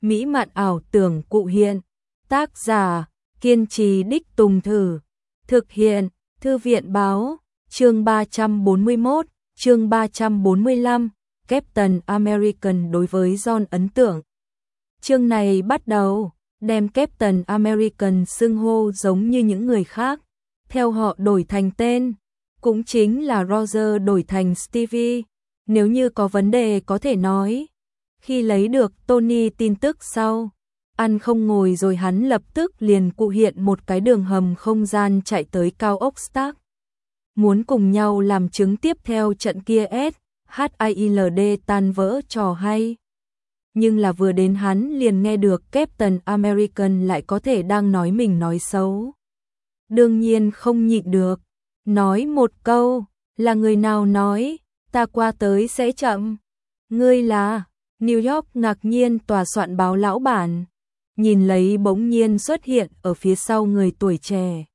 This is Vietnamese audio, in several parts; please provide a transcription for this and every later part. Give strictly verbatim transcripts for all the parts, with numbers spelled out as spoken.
mỹ mạn ảo tưởng cụ hiện. Tác giả, kiên trì đích tùng thử. Thực hiện, Thư viện báo, chương ba trăm bốn mươi mốt, chương ba trăm bốn mươi lăm, Captain American đối với John ấn tượng. Chương này bắt đầu, đem Captain American xưng hô giống như những người khác, theo họ đổi thành tên, cũng chính là Roger đổi thành Stevie, nếu như có vấn đề có thể nói. Khi lấy được Tony tin tức sau, ăn không ngồi rồi hắn lập tức liền cụ hiện một cái đường hầm không gian chạy tới cao ốc Stark. Muốn cùng nhau làm chứng tiếp theo trận kia S H I L D tan vỡ trò hay. Nhưng là vừa đến hắn liền nghe được Captain American lại có thể đang nói mình nói xấu. Đương nhiên không nhịn được, nói một câu, là người nào nói, ta qua tới sẽ chậm. Ngươi là, New York ngạc nhiên tòa soạn báo lão bản, nhìn lấy bỗng nhiên xuất hiện ở phía sau người tuổi trẻ.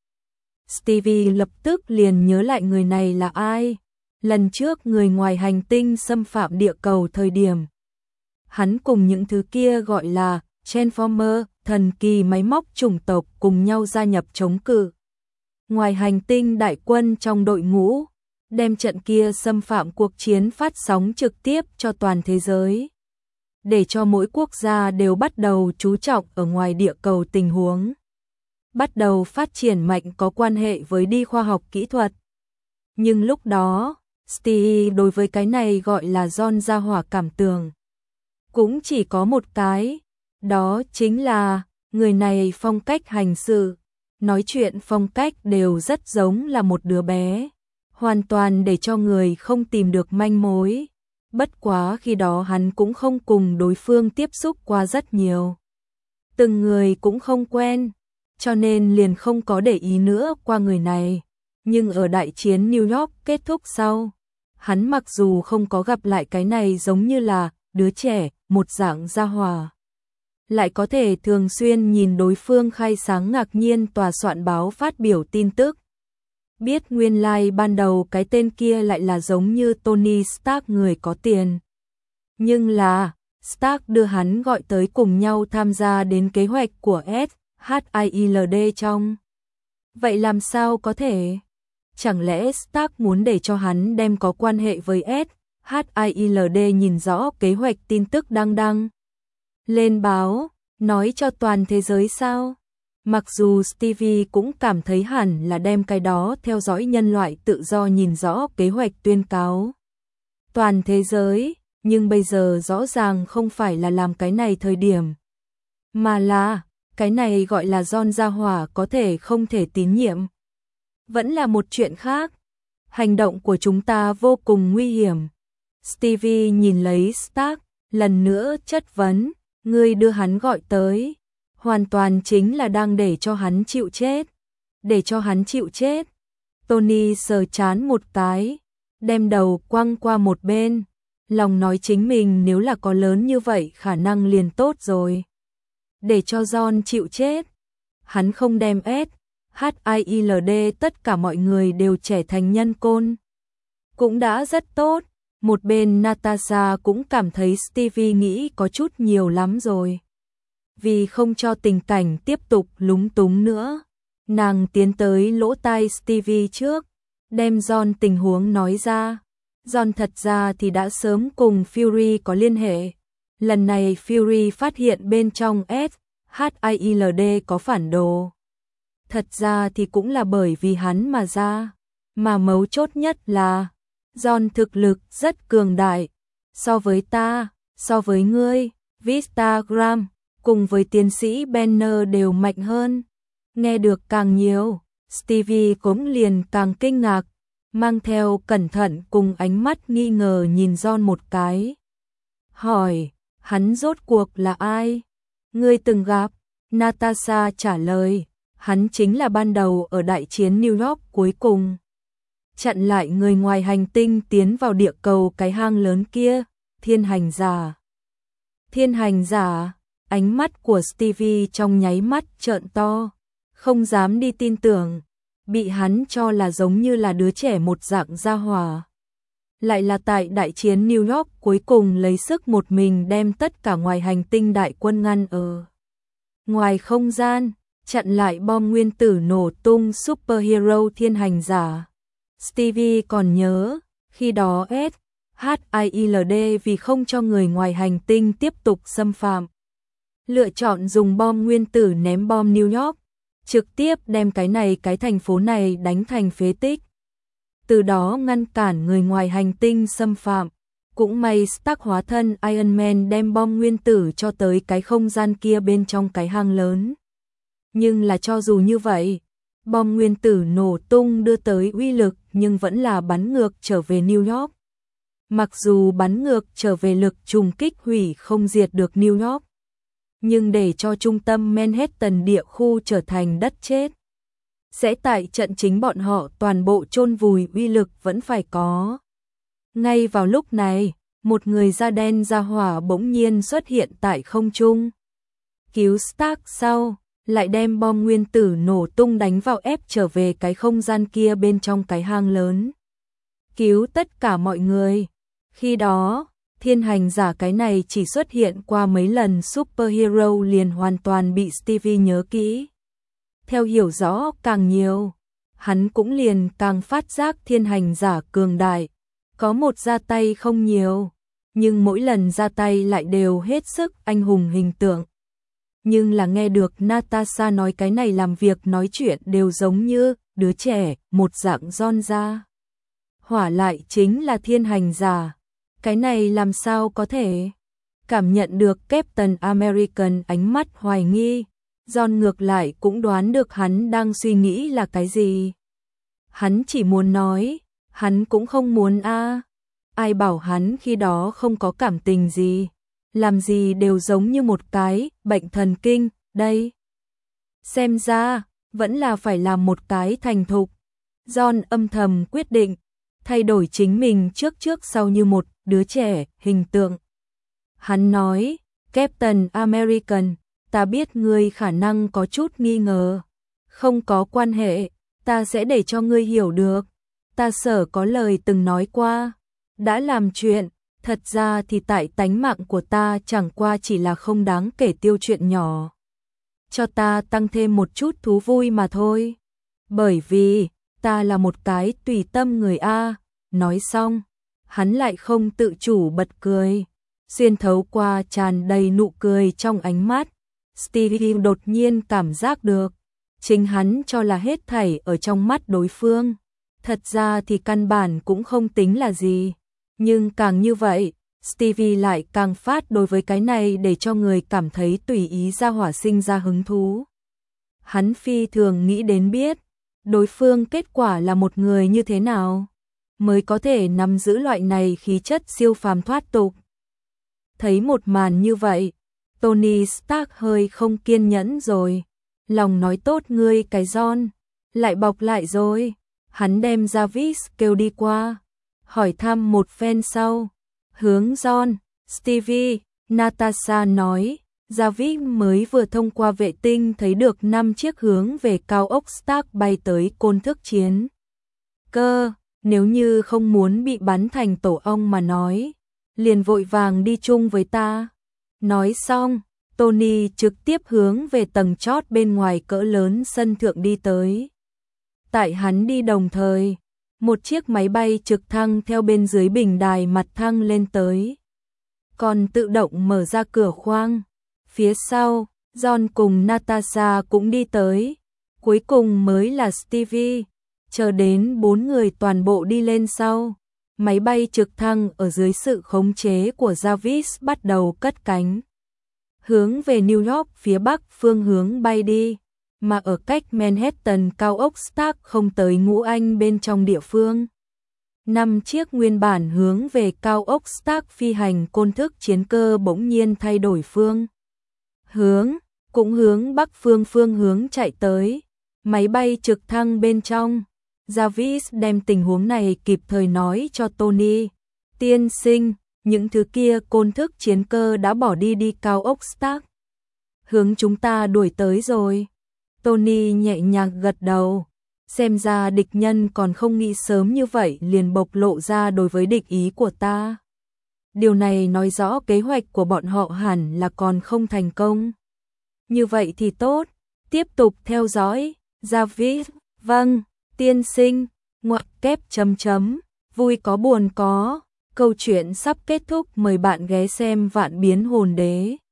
Stevie lập tức liền nhớ lại người này là ai, lần trước người ngoài hành tinh xâm phạm địa cầu thời điểm. Hắn cùng những thứ kia gọi là Transformer, thần kỳ máy móc chủng tộc cùng nhau gia nhập chống cự. Ngoài hành tinh đại quân trong đội ngũ, đem trận kia xâm phạm cuộc chiến phát sóng trực tiếp cho toàn thế giới. Để cho mỗi quốc gia đều bắt đầu chú trọng ở ngoài địa cầu tình huống. Bắt đầu phát triển mạnh có quan hệ với đi khoa học kỹ thuật. Nhưng lúc đó, Steve đối với cái này gọi là John gia hỏa cảm tưởng. Cũng chỉ có một cái, đó chính là, người này phong cách hành sự, nói chuyện phong cách đều rất giống là một đứa bé. Hoàn toàn để cho người không tìm được manh mối. Bất quá khi đó hắn cũng không cùng đối phương tiếp xúc qua rất nhiều. Từng người cũng không quen, cho nên liền không có để ý nữa qua người này. Nhưng ở đại chiến New York kết thúc sau, hắn mặc dù không có gặp lại cái này giống như là đứa trẻ, một dạng gia hỏa, lại có thể thường xuyên nhìn đối phương khai sáng ngạc nhiên tòa soạn báo phát biểu tin tức. Biết nguyên lai like ban đầu cái tên kia lại là giống như Tony Stark người có tiền. Nhưng là, Stark đưa hắn gọi tới cùng nhau tham gia đến kế hoạch của S H I L D trong. Vậy làm sao có thể? Chẳng lẽ Stark muốn để cho hắn đem có quan hệ với S H I L D nhìn rõ kế hoạch tin tức đăng đăng lên báo, nói cho toàn thế giới sao? Mặc dù Stevie cũng cảm thấy hẳn là đem cái đó theo dõi nhân loại tự do nhìn rõ kế hoạch tuyên cáo toàn thế giới, nhưng bây giờ rõ ràng không phải là làm cái này thời điểm, mà là cái này gọi là John gia hỏa có thể không thể tín nhiệm. Vẫn là một chuyện khác. Hành động của chúng ta vô cùng nguy hiểm. Stevie nhìn lấy Stark, lần nữa chất vấn, ngươi đưa hắn gọi tới. Hoàn toàn chính là đang để cho hắn chịu chết. Để cho hắn chịu chết. Tony sờ chán một cái, đem đầu quăng qua một bên. Lòng nói chính mình nếu là có lớn như vậy khả năng liền tốt rồi. Để cho John chịu chết. Hắn không đem S H I L D tất cả mọi người đều trẻ thành nhân côn. Cũng đã rất tốt. Một bên Natasha cũng cảm thấy Stevie nghĩ có chút nhiều lắm rồi. Vì không cho tình cảnh tiếp tục lúng túng nữa, nàng tiến tới lỗ tai Stevie trước, đem John tình huống nói ra. John thật ra thì đã sớm cùng Fury có liên hệ. Lần này Fury phát hiện bên trong S H I L D có phản đồ. Thật ra thì cũng là bởi vì hắn mà ra. Mà mấu chốt nhất là John thực lực rất cường đại. So với ta, so với ngươi, Vistagram, cùng với tiến sĩ Banner đều mạnh hơn. Nghe được càng nhiều, Stevie cũng liền càng kinh ngạc, mang theo cẩn thận cùng ánh mắt nghi ngờ nhìn John một cái. Hỏi, hắn rốt cuộc là ai? Ngươi từng gặp? Natasha trả lời, hắn chính là ban đầu ở đại chiến New York cuối cùng. Chặn lại người ngoài hành tinh tiến vào địa cầu cái hang lớn kia, thiên hành giả. Thiên hành giả, ánh mắt của Stevie trong nháy mắt trợn to, không dám đi tin tưởng, bị hắn cho là giống như là đứa trẻ một dạng gia hỏa. lại là tại đại chiến New York cuối cùng lấy sức một mình đem tất cả ngoài hành tinh đại quân ngăn ở ngoài không gian, chặn lại bom nguyên tử nổ tung superhero thiên hành giả. Stevie còn nhớ, khi đó S H I I L D vì không cho người ngoài hành tinh tiếp tục xâm phạm, lựa chọn dùng bom nguyên tử ném bom New York, trực tiếp đem cái này cái thành phố này đánh thành phế tích. Từ đó ngăn cản người ngoài hành tinh xâm phạm. Cũng may Stark hóa thân Iron Man đem bom nguyên tử cho tới cái không gian kia bên trong cái hang lớn. Nhưng là cho dù như vậy, bom nguyên tử nổ tung đưa tới uy lực nhưng vẫn là bắn ngược trở về New York. Mặc dù bắn ngược trở về lực trùng kích hủy không diệt được New York, nhưng để cho trung tâm Manhattan địa khu trở thành đất chết, sẽ tại trận chính bọn họ toàn bộ chôn vùi, uy lực vẫn phải có. Ngay vào lúc này, một người da đen da hỏa bỗng nhiên xuất hiện tại không trung. Cứu Stark sau, lại đem bom nguyên tử nổ tung đánh vào ép trở về cái không gian kia bên trong cái hang lớn. Cứu tất cả mọi người. Khi đó, thiên hành giả cái này chỉ xuất hiện qua mấy lần superhero liền hoàn toàn bị Stevie nhớ kỹ. Theo hiểu rõ càng nhiều, hắn cũng liền càng phát giác thiên hành giả cường đại. Có một ra tay không nhiều, nhưng mỗi lần ra tay lại đều hết sức anh hùng hình tượng. Nhưng là nghe được Natasha nói cái này làm việc nói chuyện đều giống như đứa trẻ, một dạng giòn ra. Hỏa lại chính là thiên hành giả. Cái này làm sao có thể? Cảm nhận được Captain American ánh mắt hoài nghi, John ngược lại cũng đoán được hắn đang suy nghĩ là cái gì. Hắn chỉ muốn nói, hắn cũng không muốn a. À. Ai bảo hắn khi đó không có cảm tình gì, làm gì đều giống như một cái bệnh thần kinh, đây. Xem ra, vẫn là phải làm một cái thành thục. John âm thầm quyết định, thay đổi chính mình trước trước sau như một đứa trẻ, hình tượng. Hắn nói, Captain American, ta biết ngươi khả năng có chút nghi ngờ. Không có quan hệ, ta sẽ để cho ngươi hiểu được. Ta sở có lời từng nói qua, đã làm chuyện, thật ra thì tại tánh mạng của ta chẳng qua chỉ là không đáng kể tiêu chuyện nhỏ. Cho ta tăng thêm một chút thú vui mà thôi. Bởi vì, ta là một cái tùy tâm người A. Nói xong, hắn lại không tự chủ bật cười. Xuyên thấu qua tràn đầy nụ cười trong ánh mắt, Stevie đột nhiên cảm giác được, chính hắn cho là hết thảy ở trong mắt đối phương. Thật ra thì căn bản cũng không tính là gì. Nhưng càng như vậy, Stevie lại càng phát đối với cái này để cho người cảm thấy tùy ý ra hỏa sinh ra hứng thú. Hắn phi thường nghĩ đến biết, đối phương kết quả là một người như thế nào, mới có thể nắm giữ loại này khí chất siêu phàm thoát tục. Thấy một màn như vậy, Tony Stark hơi không kiên nhẫn rồi. Lòng nói tốt ngươi cái John, lại bọc lại rồi. Hắn đem Jarvis kêu đi qua, hỏi thăm một phen sau. Hướng John, Stevie, Natasha nói, Jarvis mới vừa thông qua vệ tinh thấy được năm chiếc hướng về cao ốc Stark bay tới côn thức chiến. Cơ, nếu như không muốn bị bắn thành tổ ong mà nói, liền vội vàng đi chung với ta. Nói xong, Tony trực tiếp hướng về tầng chót bên ngoài cỡ lớn sân thượng đi tới. Tại hắn đi đồng thời, một chiếc máy bay trực thăng theo bên dưới bình đài mặt thăng lên tới. Còn tự động mở ra cửa khoang. Phía sau, John cùng Natasha cũng đi tới. Cuối cùng mới là Stevie. Chờ đến bốn người toàn bộ đi lên sau. Máy bay trực thăng ở dưới sự khống chế của Jarvis bắt đầu cất cánh. Hướng về New York phía bắc phương hướng bay đi. Mà ở cách Manhattan cao ốc Stark không tới ngũ anh bên trong địa phương. Năm chiếc nguyên bản hướng về cao ốc Stark phi hành côn thức chiến cơ bỗng nhiên thay đổi phương hướng, cũng hướng bắc phương phương hướng chạy tới. Máy bay trực thăng bên trong, Jarvis đem tình huống này kịp thời nói cho Tony. Tiên sinh, những thứ kia côn thức chiến cơ đã bỏ đi đi cao ốc Stark. Hướng chúng ta đuổi tới rồi. Tony nhẹ nhàng gật đầu. xem ra địch nhân còn không nghĩ sớm như vậy liền bộc lộ ra đối với địch ý của ta. Điều này nói rõ kế hoạch của bọn họ hẳn là còn không thành công. Như vậy thì tốt, tiếp tục theo dõi. David, vâng, tiên sinh, ngoặc kép chấm chấm, vui có buồn có. Câu chuyện sắp kết thúc, mời bạn ghé xem Vạn Biến Hồn Đế.